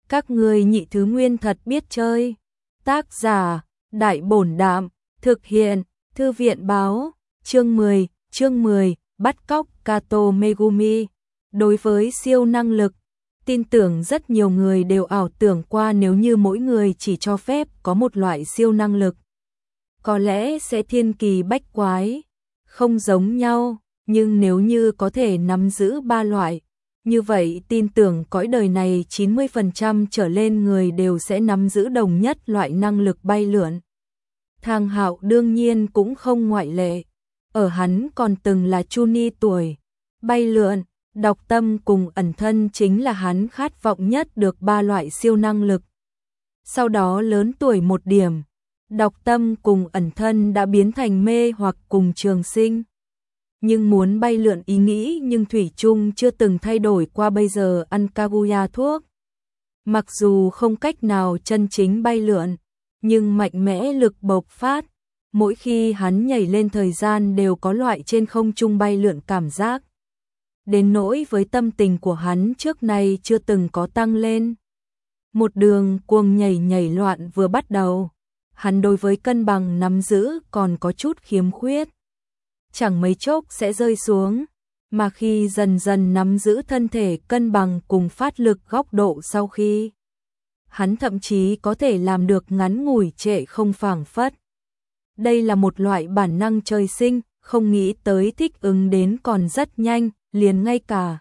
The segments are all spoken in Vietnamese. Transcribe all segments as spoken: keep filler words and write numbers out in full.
Các ngươi nhị thứ nguyên thật biết chơi. Tác giả, Đại Bổn Đạm, thực hiện, Thư viện báo, chương mười, chương mười, bắt cóc Kato Megumi. Đối với siêu năng lực, tin tưởng rất nhiều người đều ảo tưởng qua nếu như mỗi người chỉ cho phép có một loại siêu năng lực. Có lẽ sẽ thiên kỳ bách quái, không giống nhau, nhưng nếu như có thể nắm giữ ba loại, như vậy tin tưởng cõi đời này chín mươi phần trăm trở lên người đều sẽ nắm giữ đồng nhất loại năng lực bay lượn. Thang Hạo đương nhiên cũng không ngoại lệ, ở hắn còn từng là Chuni tuổi, bay lượn, đọc tâm cùng ẩn thân chính là hắn khát vọng nhất được ba loại siêu năng lực. Sau đó lớn tuổi một điểm, đọc tâm cùng ẩn thân đã biến thành mê hoặc cùng trường sinh. Nhưng muốn bay lượn ý nghĩ nhưng thủy chung chưa từng thay đổi qua bây giờ ăn Kaguya thuốc. Mặc dù không cách nào chân chính bay lượn, nhưng mạnh mẽ lực bộc phát, mỗi khi hắn nhảy lên thời gian đều có loại trên không trung bay lượn cảm giác. Đến nỗi với tâm tình của hắn trước nay chưa từng có tăng lên. Một đường cuồng nhảy nhảy loạn vừa bắt đầu, hắn đối với cân bằng nắm giữ còn có chút khiếm khuyết. Chẳng mấy chốc sẽ rơi xuống, mà khi dần dần nắm giữ thân thể cân bằng cùng phát lực góc độ sau khi, hắn thậm chí có thể làm được ngắn ngủi trệ không phảng phất. Đây là một loại bản năng trời sinh, không nghĩ tới thích ứng đến còn rất nhanh, liền ngay cả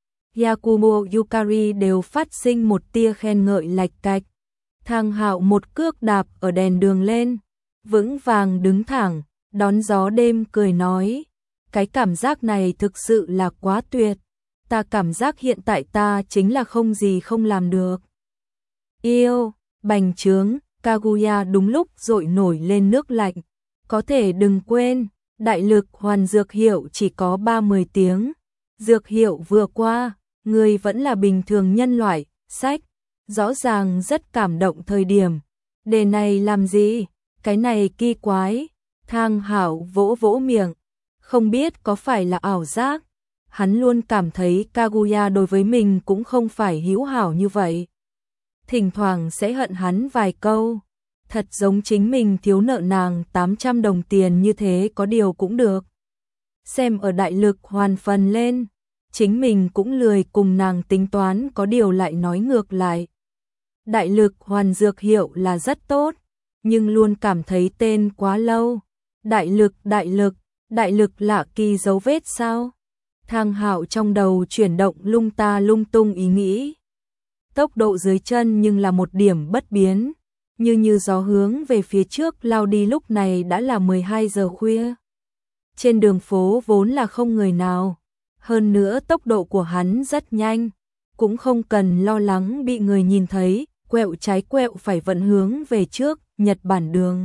Yakumo Yukari đều phát sinh một tia khen ngợi lạch cạch. Thang Hạo một cước đạp ở đèn đường lên, vững vàng đứng thẳng, đón gió đêm cười nói, cái cảm giác này thực sự là quá tuyệt, ta cảm giác hiện tại ta chính là không gì không làm được. Yêu, bành trướng, Kaguya đúng lúc dội nổi lên nước lạnh, có thể đừng quên, đại lực hoàn dược hiệu chỉ có ba mươi tiếng, dược hiệu vừa qua, người vẫn là bình thường nhân loại, sách, rõ ràng rất cảm động thời điểm, đề này làm gì, cái này kỳ quái. Thang Hạo vỗ vỗ miệng, không biết có phải là ảo giác, hắn luôn cảm thấy Kaguya đối với mình cũng không phải hữu hảo như vậy. Thỉnh thoảng sẽ hận hắn vài câu, thật giống chính mình thiếu nợ nàng tám trăm đồng tiền như thế có điều cũng được. Xem ở đại lực hoàn phần lên, chính mình cũng lười cùng nàng tính toán có điều lại nói ngược lại. Đại lực hoàn dược hiệu là rất tốt, nhưng luôn cảm thấy tên quá lâu. Đại lực, đại lực, đại lực lạ kỳ dấu vết sao? Thang Hạo trong đầu chuyển động lung ta lung tung ý nghĩ. Tốc độ dưới chân nhưng là một điểm bất biến, như như gió hướng về phía trước lao đi. Lúc này đã là mười hai giờ khuya. Trên đường phố vốn là không người nào, hơn nữa tốc độ của hắn rất nhanh, cũng không cần lo lắng bị người nhìn thấy, quẹo trái quẹo phải vận hướng về trước, Nhật Bản đường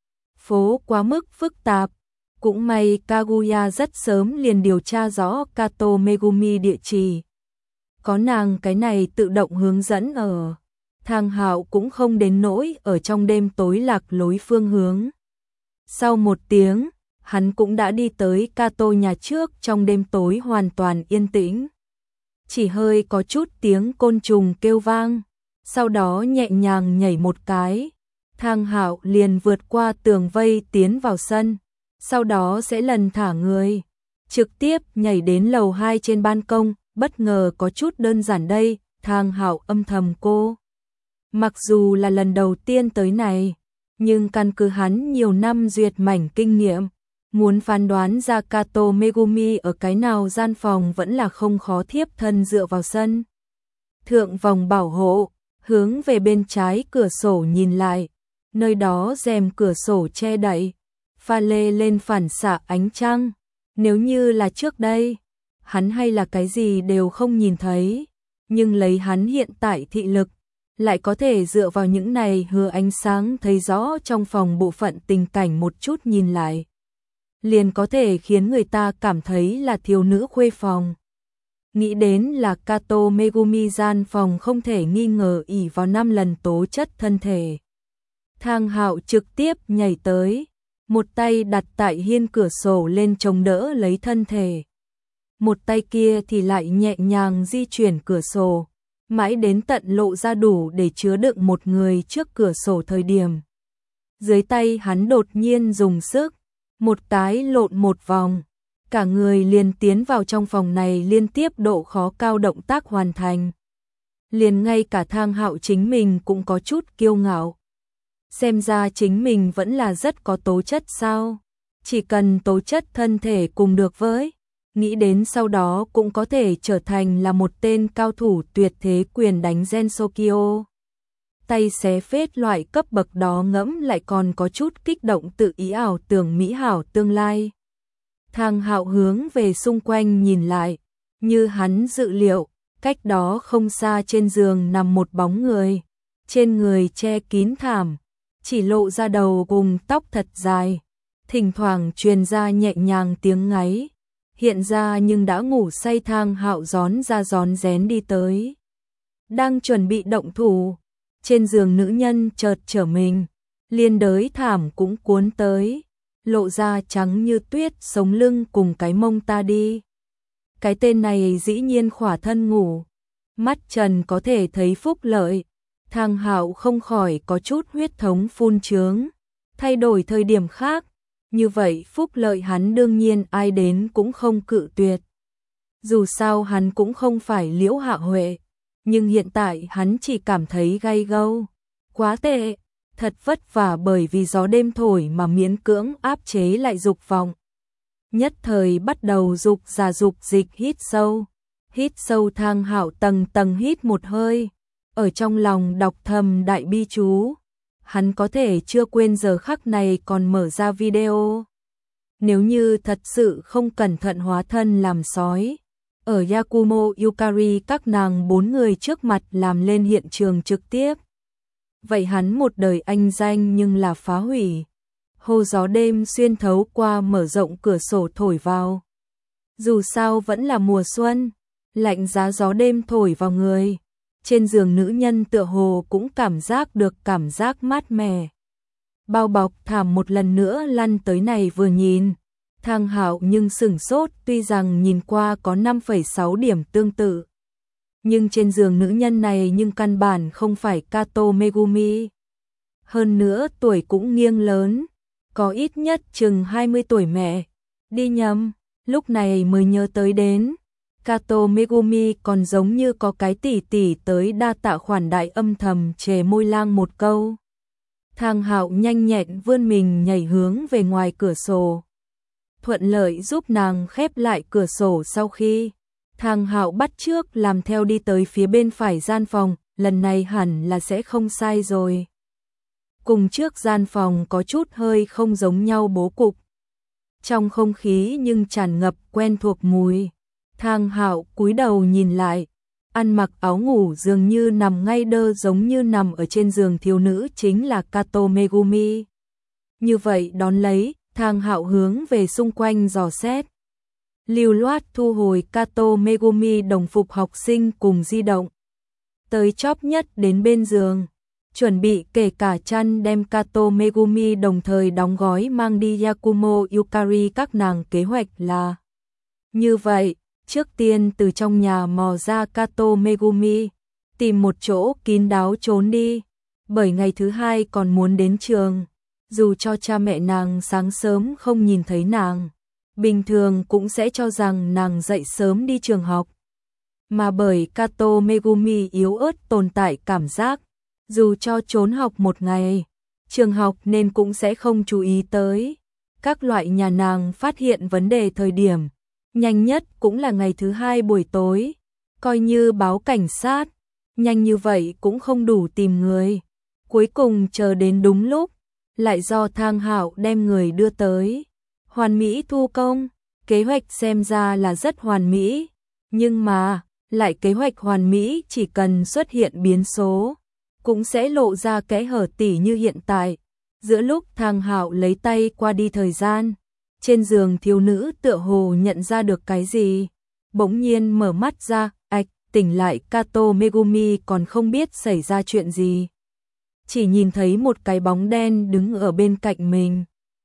phố quá mức phức tạp, cũng may Kaguya rất sớm liền điều tra rõ Kato Megumi địa chỉ. Có nàng cái này tự động hướng dẫn ở, Thang Hạo cũng không đến nỗi ở trong đêm tối lạc lối phương hướng. Sau một tiếng, hắn cũng đã đi tới Kato nhà trước, trong đêm tối hoàn toàn yên tĩnh. Chỉ hơi có chút tiếng côn trùng kêu vang, sau đó nhẹ nhàng nhảy một cái. Thang Hạo liền vượt qua tường vây tiến vào sân, sau đó sẽ lần thả người, trực tiếp nhảy đến lầu hai trên ban công, bất ngờ có chút đơn giản đây, Thang Hạo âm thầm cô. Mặc dù là lần đầu tiên tới này, nhưng căn cứ hắn nhiều năm duyệt mảnh kinh nghiệm, muốn phán đoán ra Kato Megumi ở cái nào gian phòng vẫn là không khó. Thiếp thân dựa vào sân thượng vòng bảo hộ, hướng về bên trái cửa sổ nhìn lại. Nơi đó rèm cửa sổ che đậy, pha lê lên phản xạ ánh trăng. Nếu như là trước đây, hắn hay là cái gì đều không nhìn thấy, nhưng lấy hắn hiện tại thị lực, lại có thể dựa vào những này hứa ánh sáng thấy rõ trong phòng bộ phận tình cảnh một chút nhìn lại. Liền có thể khiến người ta cảm thấy là thiếu nữ khuê phòng. Nghĩ đến là Kato Megumi gian phòng không thể nghi ngờ ỷ vào năm lần tố chất thân thể. Thang Hạo trực tiếp nhảy tới, một tay đặt tại hiên cửa sổ lên chống đỡ lấy thân thể. Một tay kia thì lại nhẹ nhàng di chuyển cửa sổ, mãi đến tận lộ ra đủ để chứa đựng một người trước cửa sổ thời điểm. Dưới tay hắn đột nhiên dùng sức, một cái lộn một vòng, cả người liền tiến vào trong phòng này, liên tiếp độ khó cao động tác hoàn thành. Liền ngay cả Thang Hạo chính mình cũng có chút kiêu ngạo. Xem ra chính mình vẫn là rất có tố chất sao? Chỉ cần tố chất thân thể cùng được với, nghĩ đến sau đó cũng có thể trở thành là một tên cao thủ tuyệt thế quyền đánh Gensokyo. Tay xé phết loại cấp bậc đó ngẫm lại còn có chút kích động, tự ý ảo tưởng mỹ hảo tương lai. Thang Hạo hướng về xung quanh nhìn lại, như hắn dự liệu, cách đó không xa trên giường nằm một bóng người, trên người che kín thảm, chỉ lộ ra đầu cùng tóc thật dài, thỉnh thoảng truyền ra nhẹ nhàng tiếng ngáy. Hiện ra nhưng đã ngủ say. Thang Hạo rón ra rón rén đi tới, đang chuẩn bị động thủ, trên giường nữ nhân chợt trở mình, liên đới thảm cũng cuốn tới, lộ ra trắng như tuyết sống lưng cùng cái mông ta đi. Cái tên này dĩ nhiên khỏa thân ngủ, mắt trần có thể thấy phúc lợi. Thang Hạo không khỏi có chút huyết thống phun trướng, thay đổi thời điểm khác, như vậy phúc lợi hắn đương nhiên ai đến cũng không cự tuyệt. Dù sao hắn cũng không phải Liễu Hạ Huệ, nhưng hiện tại hắn chỉ cảm thấy gay gâu, quá tệ, thật vất vả bởi vì gió đêm thổi mà miễn cưỡng áp chế lại dục vọng. Nhất thời bắt đầu dục ra dục dịch, hít sâu, hít sâu. Thang Hạo tầng tầng hít một hơi, ở trong lòng đọc thầm đại bi chú. Hắn có thể chưa quên giờ khắc này còn mở ra video. Nếu như thật sự không cẩn thận hóa thân làm sói, ở Yakumo Yukari các nàng bốn người trước mặt làm lên hiện trường trực tiếp, vậy hắn một đời anh danh nhưng là phá hủy. Hô gió đêm xuyên thấu qua mở rộng cửa sổ thổi vào. Dù sao vẫn là mùa xuân, lạnh giá gió đêm thổi vào người. Trên giường nữ nhân tựa hồ cũng cảm giác được cảm giác mát mẻ. Bao bọc thảm một lần nữa lăn tới này vừa nhìn. Thang Hạo nhưng sửng sốt, tuy rằng nhìn qua có năm phẩy sáu điểm tương tự, nhưng trên giường nữ nhân này nhưng căn bản không phải Kato Megumi. Hơn nữa tuổi cũng nghiêng lớn, có ít nhất chừng hai mươi tuổi mẹ. Đi nhầm, lúc này mới nhớ tới đến. Kato Megumi còn giống như có cái tỉ tỉ tới đa tạ khoản đại, âm thầm chề môi lang một câu. Thang Hạo nhanh nhẹn vươn mình nhảy hướng về ngoài cửa sổ, thuận lợi giúp nàng khép lại cửa sổ. Sau khi Thang Hạo bắt chước làm theo đi tới phía bên phải gian phòng, lần này hẳn là sẽ không sai rồi. Cùng trước gian phòng có chút hơi không giống nhau bố cục, trong không khí nhưng tràn ngập quen thuộc mùi. Thang Hạo cúi đầu nhìn lại, ăn mặc áo ngủ dường như nằm ngay đơ giống như nằm ở trên giường thiếu nữ chính là Kato Megumi. Như vậy đón lấy, Thang Hạo hướng về xung quanh dò xét, lưu loát thu hồi Kato Megumi đồng phục học sinh cùng di động, tới chóp nhất đến bên giường, chuẩn bị kể cả chăn đem Kato Megumi đồng thời đóng gói mang đi Yakumo Yukari. Các nàng kế hoạch là như vậy, trước tiên từ trong nhà mò ra Kato Megumi, tìm một chỗ kín đáo trốn đi, bởi ngày thứ hai còn muốn đến trường, dù cho cha mẹ nàng sáng sớm không nhìn thấy nàng, bình thường cũng sẽ cho rằng nàng dậy sớm đi trường học. Mà bởi Kato Megumi yếu ớt tồn tại cảm giác, dù cho trốn học một ngày, trường học nên cũng sẽ không chú ý tới. Các loại nhà nàng phát hiện vấn đề thời điểm, nhanh nhất cũng là ngày thứ hai buổi tối, coi như báo cảnh sát, nhanh như vậy cũng không đủ tìm người. Cuối cùng chờ đến đúng lúc, lại do Thang Hạo đem người đưa tới. Hoàn mỹ thu công, kế hoạch xem ra là rất hoàn mỹ, nhưng mà, lại kế hoạch hoàn mỹ chỉ cần xuất hiện biến số, cũng sẽ lộ ra kẽ hở, tỉ như hiện tại. Giữa lúc Thang Hạo lấy tay qua đi thời gian, trên giường thiếu nữ tựa hồ nhận ra được cái gì, bỗng nhiên mở mắt ra, ạch, tỉnh lại. Kato Megumi còn không biết xảy ra chuyện gì, chỉ nhìn thấy một cái bóng đen đứng ở bên cạnh mình.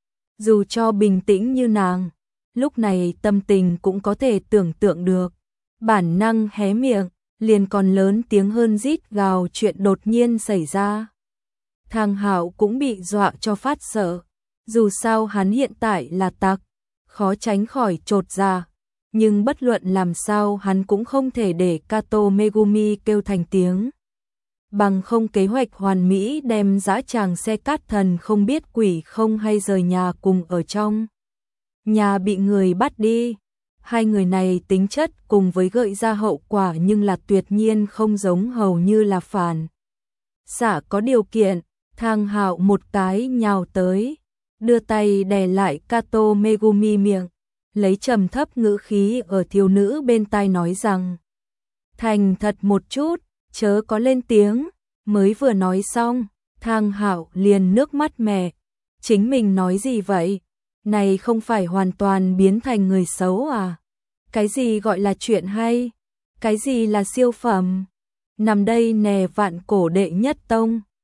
Dù cho bình tĩnh như nàng, lúc này tâm tình cũng có thể tưởng tượng được, bản năng hé miệng, liền còn lớn tiếng hơn rít gào chuyện đột nhiên xảy ra. Thang Hạo cũng bị dọa cho phát sợ, dù sao hắn hiện tại là tặc, khó tránh khỏi chột dạ, nhưng bất luận làm sao hắn cũng không thể để Kato Megumi kêu thành tiếng. Bằng không kế hoạch hoàn mỹ đem dã tràng xe cát thần không biết quỷ không hay rời nhà cùng ở trong nhà bị người bắt đi. Hai người này tính chất cùng với gợi ra hậu quả nhưng là tuyệt nhiên không giống, hầu như là phản xạ có điều kiện. Thang Hạo một cái nhào tới, đưa tay đè lại Kato Megumi miệng, lấy trầm thấp ngữ khí ở thiếu nữ bên tai nói rằng: thành thật một chút, chớ có lên tiếng. Mới vừa nói xong, Thang Hạo liền nước mắt mẹ. Chính mình nói gì vậy? Này không phải hoàn toàn biến thành người xấu à? Cái gì gọi là chuyện hay? Cái gì là siêu phẩm? Nằm đây nè vạn cổ đệ nhất tông.